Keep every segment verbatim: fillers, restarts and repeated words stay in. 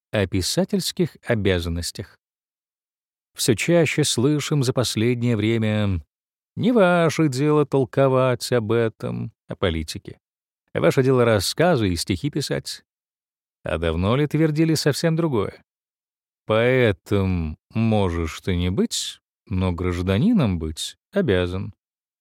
О писательских обязанностях. Все чаще слышим за последнее время: «Не ваше дело толковать об этом, о политике. Ваше дело рассказы и стихи писать». А давно ли твердили совсем другое? Поэтом можешь ты не быть, но гражданином быть обязан.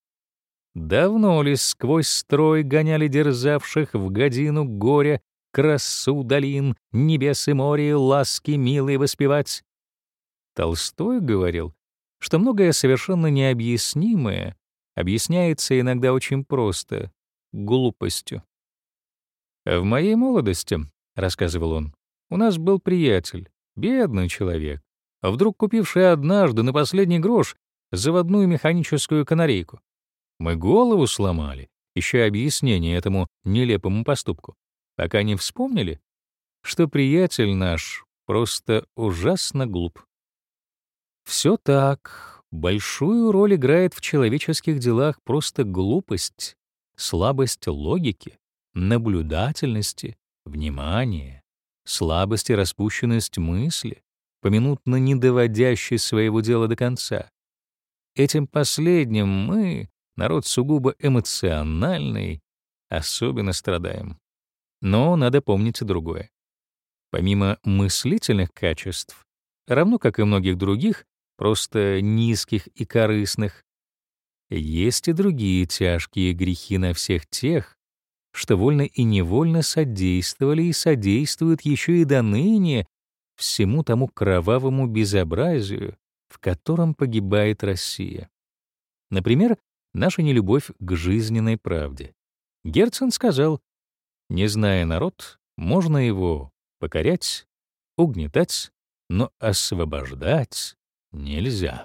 Давно ли сквозь строй гоняли дерзавших в годину горя красу долин, небес и море, ласки милые воспевать? Толстой говорил, что многое совершенно необъяснимое объясняется иногда очень просто — глупостью. «В моей молодости, — рассказывал он, — у нас был приятель, бедный человек, вдруг купивший однажды на последний грош заводную механическую канарейку. Мы голову сломали, ища объяснение этому нелепому поступку, пока не вспомнили, что приятель наш просто ужасно глуп». Все так. Большую роль играет в человеческих делах просто глупость, слабость логики, наблюдательности, внимания, слабость и распущенность мысли, поминутно не доводящей своего дела до конца. Этим последним мы, народ сугубо эмоциональный, особенно страдаем. Но надо помнить и другое. Помимо мыслительных качеств, равно как и многих других, просто низких и корыстных, есть и другие тяжкие грехи на всех тех, что вольно и невольно содействовали и содействуют еще и доныне всему тому кровавому безобразию, в котором погибает Россия. Например, наша нелюбовь к жизненной правде. Герцен сказал: «Не зная народ, можно его покорять, угнетать, но освобождать нельзя».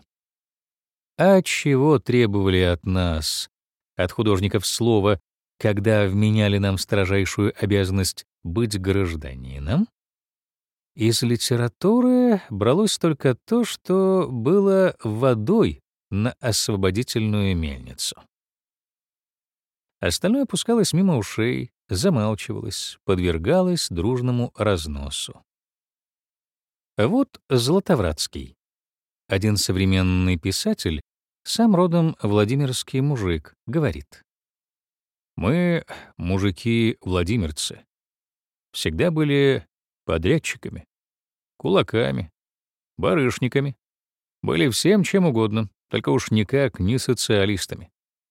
А чего требовали от нас, от художников слова, когда вменяли нам строжайшую обязанность быть гражданином? Из литературы бралось только то, что было водой на освободительную мельницу. Остальное опускалось мимо ушей, замалчивалось, подвергалось дружному разносу. Вот Златовратский. Один современный писатель, сам родом владимирский мужик, говорит: «Мы, мужики-владимирцы, всегда были подрядчиками, кулаками, барышниками, были всем чем угодно, только уж никак не социалистами.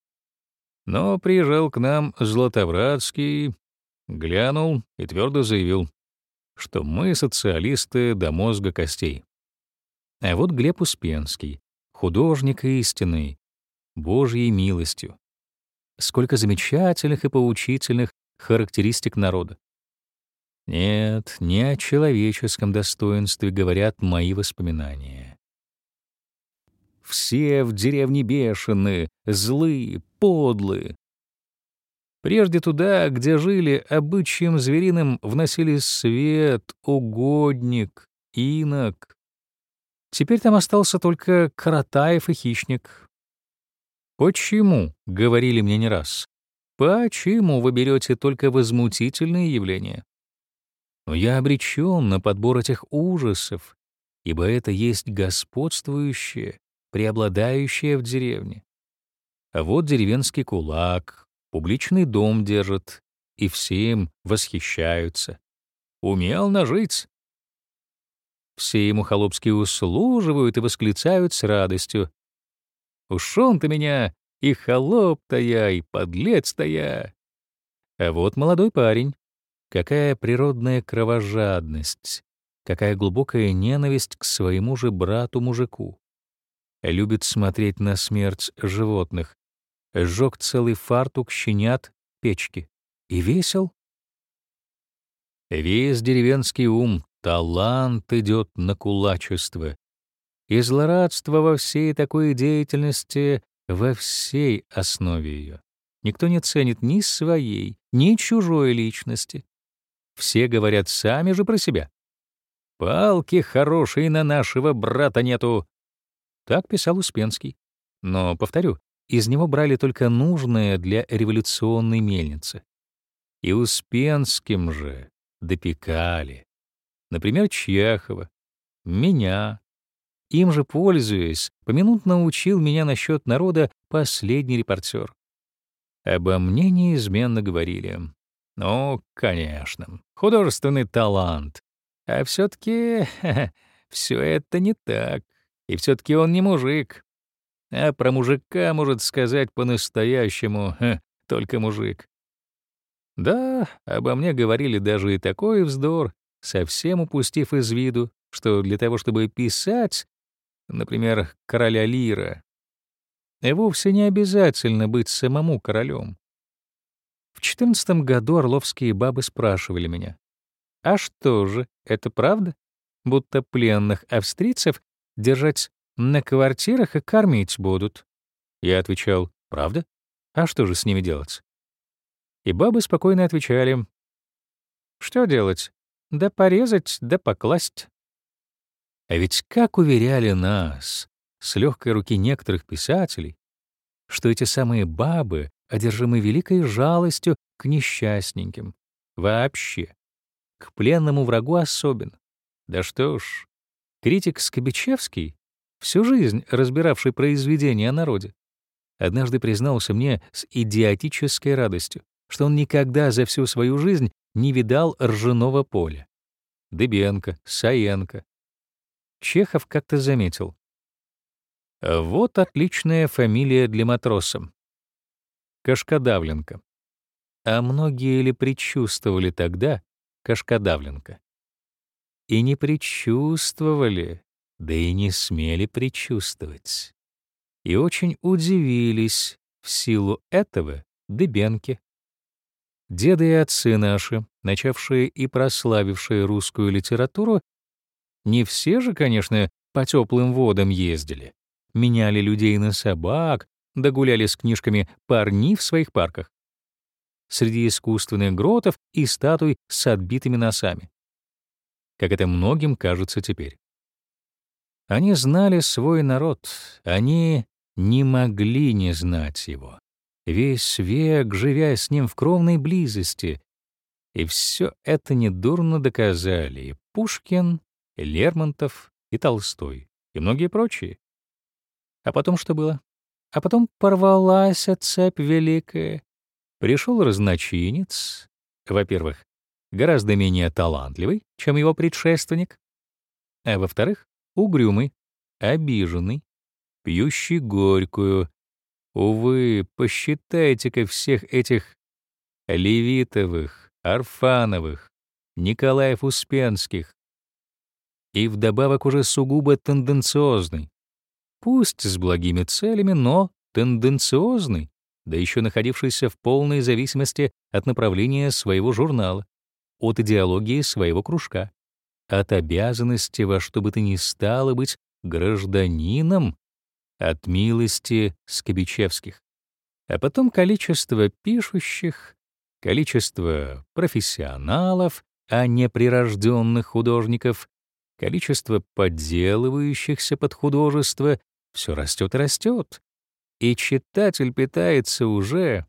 Но приезжал к нам Златовратский, глянул и твердо заявил, что мы социалисты до мозга костей». А вот Глеб Успенский, художник истинный, Божьей милостью. Сколько замечательных и поучительных характеристик народа. Нет, не о человеческом достоинстве говорят мои воспоминания. Все в деревне бешеные, злые, подлые. Прежде туда, где жили, обычаем звериным вносили свет, угодник, инок. Теперь там остался только Каратаев и Хищник. «Почему?» — говорили мне не раз. «Почему вы берете только возмутительные явления?» Но я обречен на подбор этих ужасов, ибо это есть господствующее, преобладающее в деревне. А вот деревенский кулак, публичный дом держит, и все им восхищаются. Умел нажить. Все ему холопские услуживают и восклицают с радостью: «Уж он-то меня, и холоп-то я, и подлец-то я». А вот молодой парень. Какая природная кровожадность, какая глубокая ненависть к своему же брату-мужику. Любит смотреть на смерть животных, сжег целый фартук щенят печки. И весел. Весь деревенский ум, талант идет на кулачество. И злорадство во всей такой деятельности, во всей основе ее. Никто не ценит ни своей, ни чужой личности. Все говорят сами же про себя. «Палки хорошие на нашего брата нету». Так писал Успенский. Но, повторю, из него брали только нужное для революционной мельницы. И Успенским же допекали. например, Чехова, меня. Им же, пользуясь, поминутно учил меня насчет народа последний репортер. Обо мне неизменно говорили: «Ну, конечно, художественный талант. А все-таки все это не так. И все-таки он не мужик. А про мужика может сказать по-настоящему ха, только мужик». Да, обо мне говорили даже и такой вздор, совсем упустив из виду, что для того, чтобы писать, например, короля Лира, вовсе не обязательно быть самому королем. В четырнадцатом году орловские бабы спрашивали меня: «А что же, это правда, будто пленных австрийцев держать на квартирах и кормить будут?» Я отвечал: «Правда? А что же с ними делать?» И бабы спокойно отвечали: «Что делать? Да порезать, да покласть». А ведь как уверяли нас с легкой руки некоторых писателей, что эти самые бабы одержимы великой жалостью к несчастненьким. Вообще. К пленному врагу особенно. Да что ж, критик Скобичевский, всю жизнь разбиравший произведения о народе, однажды признался мне с идиотической радостью, что он никогда за всю свою жизнь не видал ржаного поля. Дыбенко, Саенко. Чехов как-то заметил: «Вот отличная фамилия для матроса. Кашкадавленко». А многие ли предчувствовали тогда Кашкадавленко? И не предчувствовали, да и не смели предчувствовать. И очень удивились в силу этого Дыбенке. Деды и отцы наши, начавшие и прославившие русскую литературу, не все же, конечно, по теплым водам ездили, меняли людей на собак, да гуляли с книжками парни в своих парках, среди искусственных гротов и статуй с отбитыми носами, как это многим кажется теперь. Они знали свой народ, они не могли не знать его, весь век живя с ним в кровной близости, и все это недурно доказали и Пушкин, и Лермонтов, и Толстой, и многие прочие. А потом что было? А потом порвалась цепь великая. Пришел разночинец, во-первых, гораздо менее талантливый, чем его предшественник, а во-вторых, угрюмый, обиженный, пьющий горькую. Увы, посчитайте-ка всех этих Левитовых, Арфановых, Николаев Успенских, и вдобавок уже сугубо тенденциозный, пусть с благими целями, но тенденциозный, да еще находившийся в полной зависимости от направления своего журнала, от идеологии своего кружка, от обязанности во что бы то ни стало быть гражданином, от милости Скобичевских. А потом количество пишущих, количество профессионалов, а не прирожденных художников, количество подделывающихся под художество все растет и растет, и читатель питается уже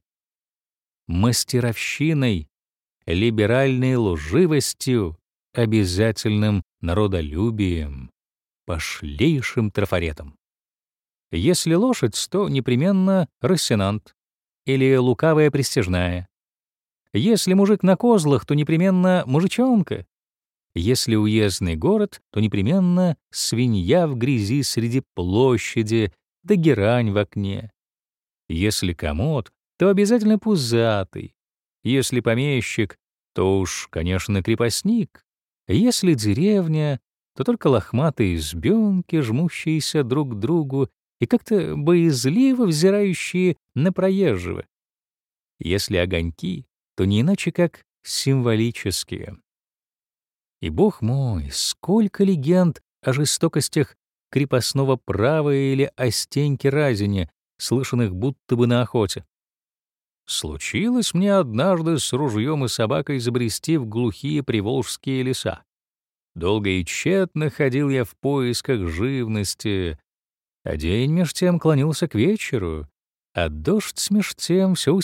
мастеровщиной, либеральной лживостью, обязательным народолюбием, пошлейшим трафаретом. Если лошадь, то непременно рассенант или лукавая пристяжная. Если мужик на козлах, то непременно мужичонка. Если уездный город, то непременно свинья в грязи среди площади, да герань в окне. Если комод, то обязательно пузатый. Если помещик, то уж, конечно, крепостник. Если деревня, то только лохматые избенки, жмущиеся друг к другу и как-то боязливо взирающие на проезжего. Если огоньки, то не иначе как символические. И, бог мой, сколько легенд о жестокостях крепостного права или о Стеньке Разине, слышанных будто бы на охоте. Случилось мне однажды с ружьем и собакой забрести в глухие приволжские леса. Долго и тщетно ходил я в поисках живности, а день меж тем клонился к вечеру, а дождь меж тем все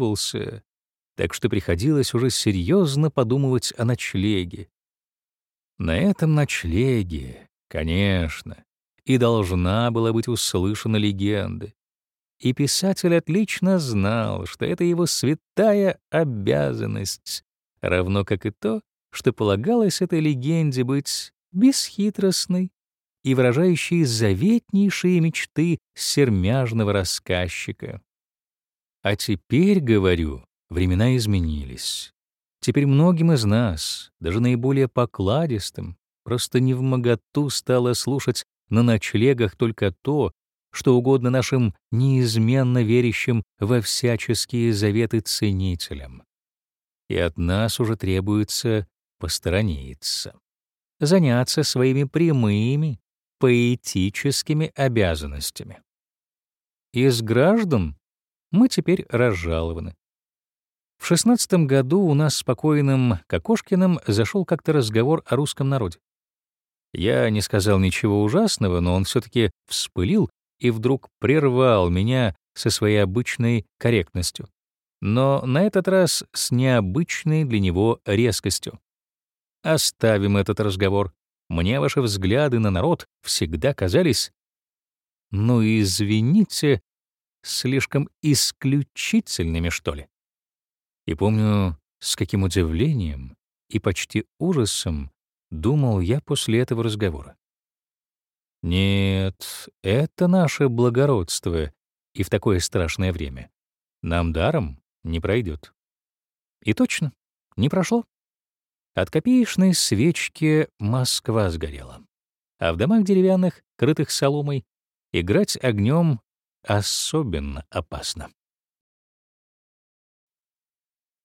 усиливался, так что приходилось уже серьезно подумывать о ночлеге. На этом ночлеге, конечно, и должна была быть услышана легенда. И писатель отлично знал, что это его святая обязанность, равно как и то, что полагалось этой легенде быть бесхитростной и выражающей заветнейшие мечты сермяжного рассказчика. А теперь, говорю, времена изменились. Теперь многим из нас, даже наиболее покладистым, просто невмоготу стало слушать на ночлегах только то, что угодно нашим неизменно верящим во всяческие заветы ценителям. И от нас уже требуется посторониться, заняться своими прямыми, поэтическими обязанностями. Из граждан мы теперь разжалованы. В шестнадцатом году у нас с покойным Кокошкиным зашел как-то разговор о русском народе. Я не сказал ничего ужасного, но он все-таки вспылил и вдруг прервал меня со своей обычной корректностью, но на этот раз с необычной для него резкостью. Оставим этот разговор. Мне ваши взгляды на народ всегда казались, ну, извините, слишком исключительными, что ли. И помню, с каким удивлением и почти ужасом думал я после этого разговора. Нет, это наше благородство и в такое страшное время нам даром не пройдет. И точно, не прошло. От копеечной свечки Москва сгорела, а в домах деревянных, крытых соломой, играть огнем особенно опасно.